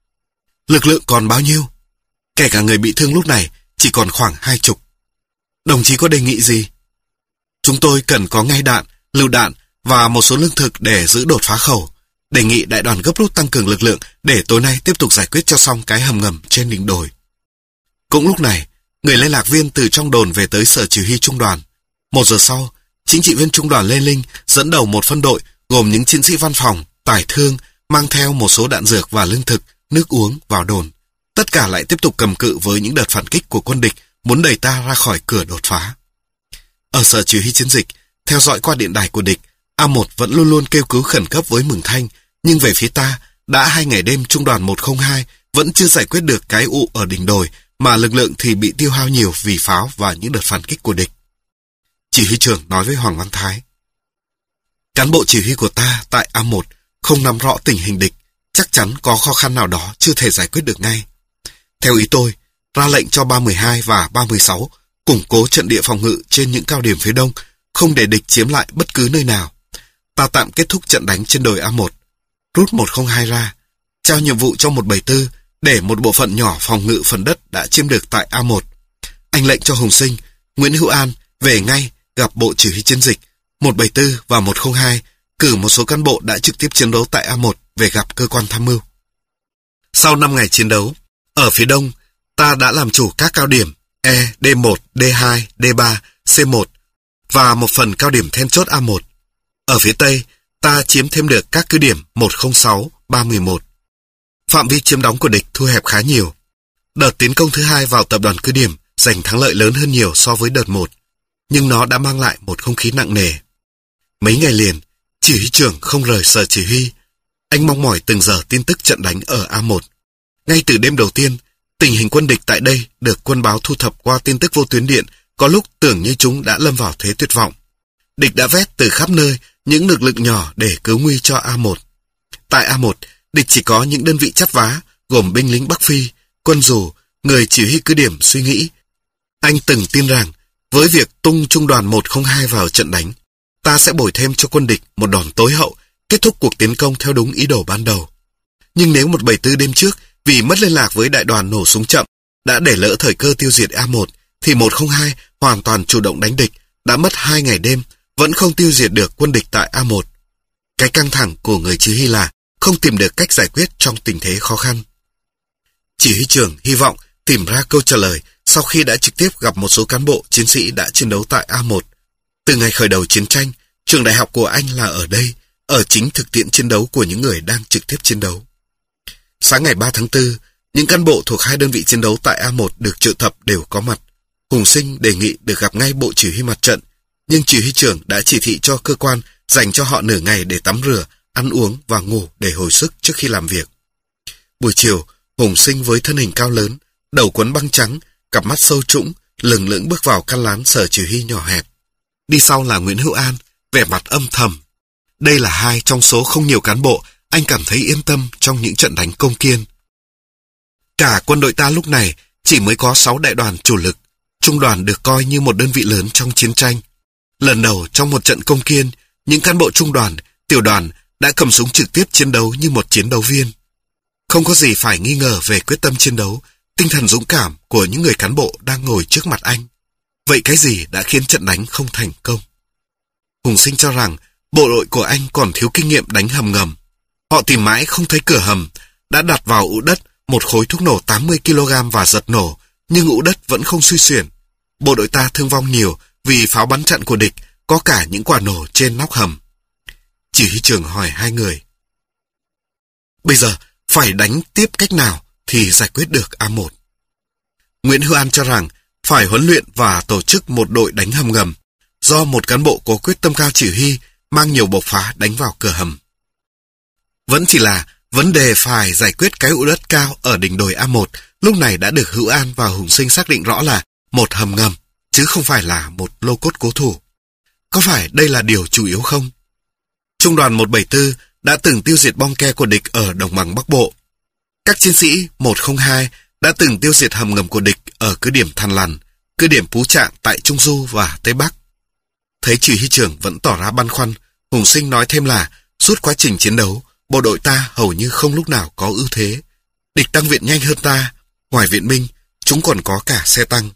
Lực lượng còn bao nhiêu? Kể cả người bị thương lúc này chỉ còn khoảng hai chục. Đồng chí có đề nghị gì? Chúng tôi cần có ngay đạn, lựu đạn và một số lương thực để giữ đột phá khẩu. Đề nghị đại đoàn gấp rút tăng cường lực lượng để tối nay tiếp tục giải quyết cho xong cái hầm ngầm trên đỉnh đồi. Cũng lúc này, người liên lạc viên từ trong đồn về tới sở chỉ huy trung đoàn. Một giờ sau, chính trị viên trung đoàn Lê Linh dẫn đầu một phân đội gồm những chiến sĩ văn phòng, tải thương, mang theo một số đạn dược và lương thực, nước uống vào đồn. Tất cả lại tiếp tục cầm cự với những đợt phản kích của quân địch muốn đẩy ta ra khỏi cửa đột phá. Ở sở chỉ huy chiến dịch, theo dõi qua điện đài của địch, A một vẫn luôn luôn kêu cứu khẩn cấp với Mường Thanh, nhưng về phía ta, đã hai ngày đêm trung đoàn một không hai vẫn chưa giải quyết được cái ụ ở đỉnh đồi, mà lực lượng thì bị tiêu hao nhiều vì pháo và những đợt phản kích của địch. Chỉ huy trưởng nói với Hoàng Văn Thái, cán bộ chỉ huy của ta tại A một không nắm rõ tình hình địch, chắc chắn có khó khăn nào đó chưa thể giải quyết được ngay. Theo ý tôi, ra lệnh cho ba mười hai và ba mười sáu củng cố trận địa phòng ngự trên những cao điểm phía đông, không để địch chiếm lại bất cứ nơi nào. Ta tạm kết thúc trận đánh trên đồi A một, rút một không hai ra, trao nhiệm vụ cho một bảy tư để một bộ phận nhỏ phòng ngự phần đất đã chiếm được tại A một. Anh lệnh cho Hùng Sinh, Nguyễn Hữu An về ngay gặp bộ chỉ huy chiến dịch, một bảy tư và một không hai cử một số cán bộ đã trực tiếp chiến đấu tại A một về gặp cơ quan tham mưu. Sau năm ngày chiến đấu, ở phía đông, ta đã làm chủ các cao điểm E, D một, D hai, D ba, C một và một phần cao điểm then chốt A một. Ở phía tây, ta chiếm thêm được các cứ điểm một không sáu, ba một một. Phạm vi chiếm đóng của địch thu hẹp khá nhiều. Đợt tiến công thứ hai vào tập đoàn cứ điểm giành thắng lợi lớn hơn nhiều so với đợt một, nhưng nó đã mang lại một không khí nặng nề. Mấy ngày liền, chỉ huy trưởng không rời sở chỉ huy. Anh mong mỏi từng giờ tin tức trận đánh ở A một. Ngay từ đêm đầu tiên, tình hình quân địch tại đây được quân báo thu thập qua tin tức vô tuyến điện, có lúc tưởng như chúng đã lâm vào thế tuyệt vọng. Địch đã vét từ khắp nơi những lực lượng nhỏ để cứu nguy cho A một. Tại A một, địch chỉ có những đơn vị chắp vá, gồm binh lính Bắc Phi, quân dù, người chỉ huy cứ điểm suy nghĩ. Anh từng tin rằng, với việc tung trung đoàn một không hai vào trận đánh, ta sẽ bồi thêm cho quân địch một đòn tối hậu, kết thúc cuộc tiến công theo đúng ý đồ ban đầu. Nhưng nếu một bảy tư đêm trước, vì mất liên lạc với đại đoàn nổ súng chậm, đã để lỡ thời cơ tiêu diệt A một, thì một không hai hoàn toàn chủ động đánh địch, đã mất hai ngày đêm, vẫn không tiêu diệt được quân địch tại A một. Cái căng thẳng của người chỉ huy là không tìm được cách giải quyết trong tình thế khó khăn. Chỉ huy trưởng hy vọng tìm ra câu trả lời sau khi đã trực tiếp gặp một số cán bộ chiến sĩ đã chiến đấu tại A một. Từ ngày khởi đầu chiến tranh, trường đại học của anh là ở đây, ở chính thực tiễn chiến đấu của những người đang trực tiếp chiến đấu. Sáng ngày ba tháng tư, Những cán bộ thuộc hai đơn vị chiến đấu tại A một được triệu tập đều có mặt. Hùng Sinh đề nghị được gặp ngay bộ chỉ huy mặt trận, nhưng chỉ huy trưởng đã chỉ thị cho cơ quan dành cho họ nửa ngày để tắm rửa, ăn uống và ngủ để hồi sức trước khi làm việc. Buổi chiều, Hùng Sinh với thân hình cao lớn, đầu quấn băng trắng, cặp mắt sâu trũng, lừng lững bước vào căn lán sở chỉ huy nhỏ hẹp. Đi sau là Nguyễn Hữu An, vẻ mặt âm thầm. Đây là hai trong số không nhiều cán bộ anh cảm thấy yên tâm trong những trận đánh công kiên. Cả quân đội ta lúc này chỉ mới có sáu đại đoàn chủ lực. Trung đoàn được coi như một đơn vị lớn trong chiến tranh. Lần đầu trong một trận công kiên, những cán bộ trung đoàn, tiểu đoàn đã cầm súng trực tiếp chiến đấu như một chiến đấu viên. Không có gì phải nghi ngờ về quyết tâm chiến đấu, tinh thần dũng cảm của những người cán bộ đang ngồi trước mặt anh. Vậy cái gì đã khiến trận đánh không thành công? Hùng Sinh cho rằng bộ đội của anh còn thiếu kinh nghiệm đánh hầm ngầm. Họ tìm mãi không thấy cửa hầm, đã đặt vào ụ đất một khối thuốc nổ tám mươi ki lô gam và giật nổ, nhưng ụ đất vẫn không suy xuyển. Bộ đội ta thương vong nhiều vì pháo bắn chặn của địch, có cả những quả nổ trên nóc hầm. Chỉ huy trưởng hỏi hai người: bây giờ phải đánh tiếp cách nào thì giải quyết được A một? Nguyễn Hữu An cho rằng phải huấn luyện và tổ chức một đội đánh hầm ngầm, do một cán bộ có quyết tâm cao chỉ huy, mang nhiều bộc phá đánh vào cửa hầm. Vẫn chỉ là vấn đề phải giải quyết cái ụ đất cao ở đỉnh đồi A một, lúc này đã được Hữu An và Hùng Sinh xác định rõ là một hầm ngầm, chứ không phải là một lô cốt cố thủ. Có phải đây là điều chủ yếu không? Trung đoàn một bảy tư đã từng tiêu diệt bong ke của địch ở đồng bằng Bắc Bộ. Các chiến sĩ một không hai đã từng tiêu diệt hầm ngầm của địch ở cứ điểm Thằn Lằn, cứ điểm Pú Trạng tại Trung Du và Tây Bắc. Thấy chỉ huy trưởng vẫn tỏ ra băn khoăn, Hùng Sinh nói thêm là suốt quá trình chiến đấu, bộ đội ta hầu như không lúc nào có ưu thế. Địch tăng viện nhanh hơn ta, ngoài viện binh, chúng còn có cả xe tăng.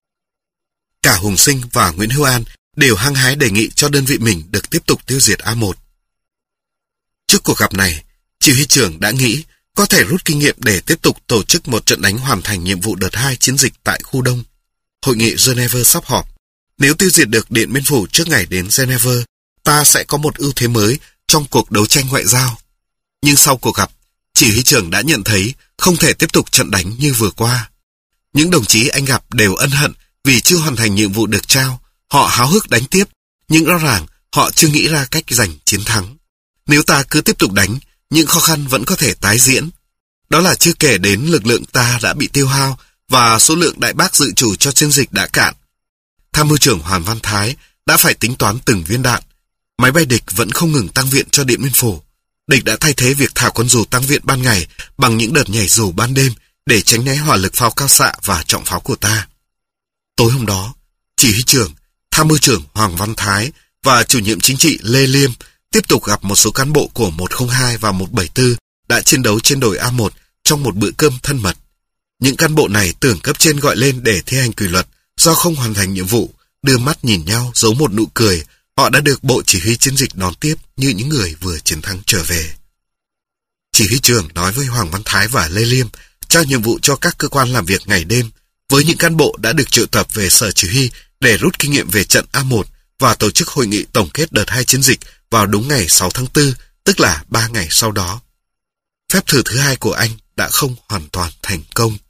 Cả Hùng Sinh và Nguyễn Hữu An đều hăng hái đề nghị cho đơn vị mình được tiếp tục tiêu diệt A một. Trước cuộc gặp này, chỉ huy trưởng đã nghĩ có thể rút kinh nghiệm để tiếp tục tổ chức một trận đánh hoàn thành nhiệm vụ đợt hai chiến dịch tại khu Đông. Hội nghị Geneva sắp họp. Nếu tiêu diệt được Điện Biên Phủ trước ngày đến Geneva, ta sẽ có một ưu thế mới trong cuộc đấu tranh ngoại giao. Nhưng sau cuộc gặp, chỉ huy trưởng đã nhận thấy không thể tiếp tục trận đánh như vừa qua. Những đồng chí anh gặp đều ân hận vì chưa hoàn thành nhiệm vụ được trao. Họ háo hức đánh tiếp, nhưng rõ ràng họ chưa nghĩ ra cách giành chiến thắng. Nếu ta cứ tiếp tục đánh, những khó khăn vẫn có thể tái diễn. Đó là chưa kể đến lực lượng ta đã bị tiêu hao và số lượng đại bác dự trù cho chiến dịch đã cạn. Tham mưu trưởng Hoàng Văn Thái đã phải tính toán từng viên đạn. Máy bay địch vẫn không ngừng tăng viện cho Điện Biên Phủ. Địch đã thay thế việc thả quân dù tăng viện ban ngày bằng những đợt nhảy dù ban đêm để tránh né hỏa lực pháo cao xạ và trọng pháo của ta. Tối hôm đó, chỉ huy trưởng, tham mưu trưởng Hoàng Văn Thái và chủ nhiệm chính trị Lê Liêm tiếp tục gặp một số cán bộ của một không hai và một bảy tư đã chiến đấu trên đồi A một trong một bữa cơm thân mật. Những cán bộ này tưởng cấp trên gọi lên để thi hành kỷ luật do không hoàn thành nhiệm vụ, đưa mắt nhìn nhau giấu một nụ cười. Họ đã được bộ chỉ huy chiến dịch đón tiếp như những người vừa chiến thắng trở về. Chỉ huy trưởng nói với Hoàng Văn Thái và Lê Liêm trao nhiệm vụ cho các cơ quan làm việc ngày đêm với những cán bộ đã được triệu tập về sở chỉ huy để rút kinh nghiệm về trận A một và tổ chức hội nghị tổng kết đợt hai chiến dịch vào đúng ngày sáu tháng tư, tức là ba ngày sau đó. Phép thử thứ hai của anh đã không hoàn toàn thành công.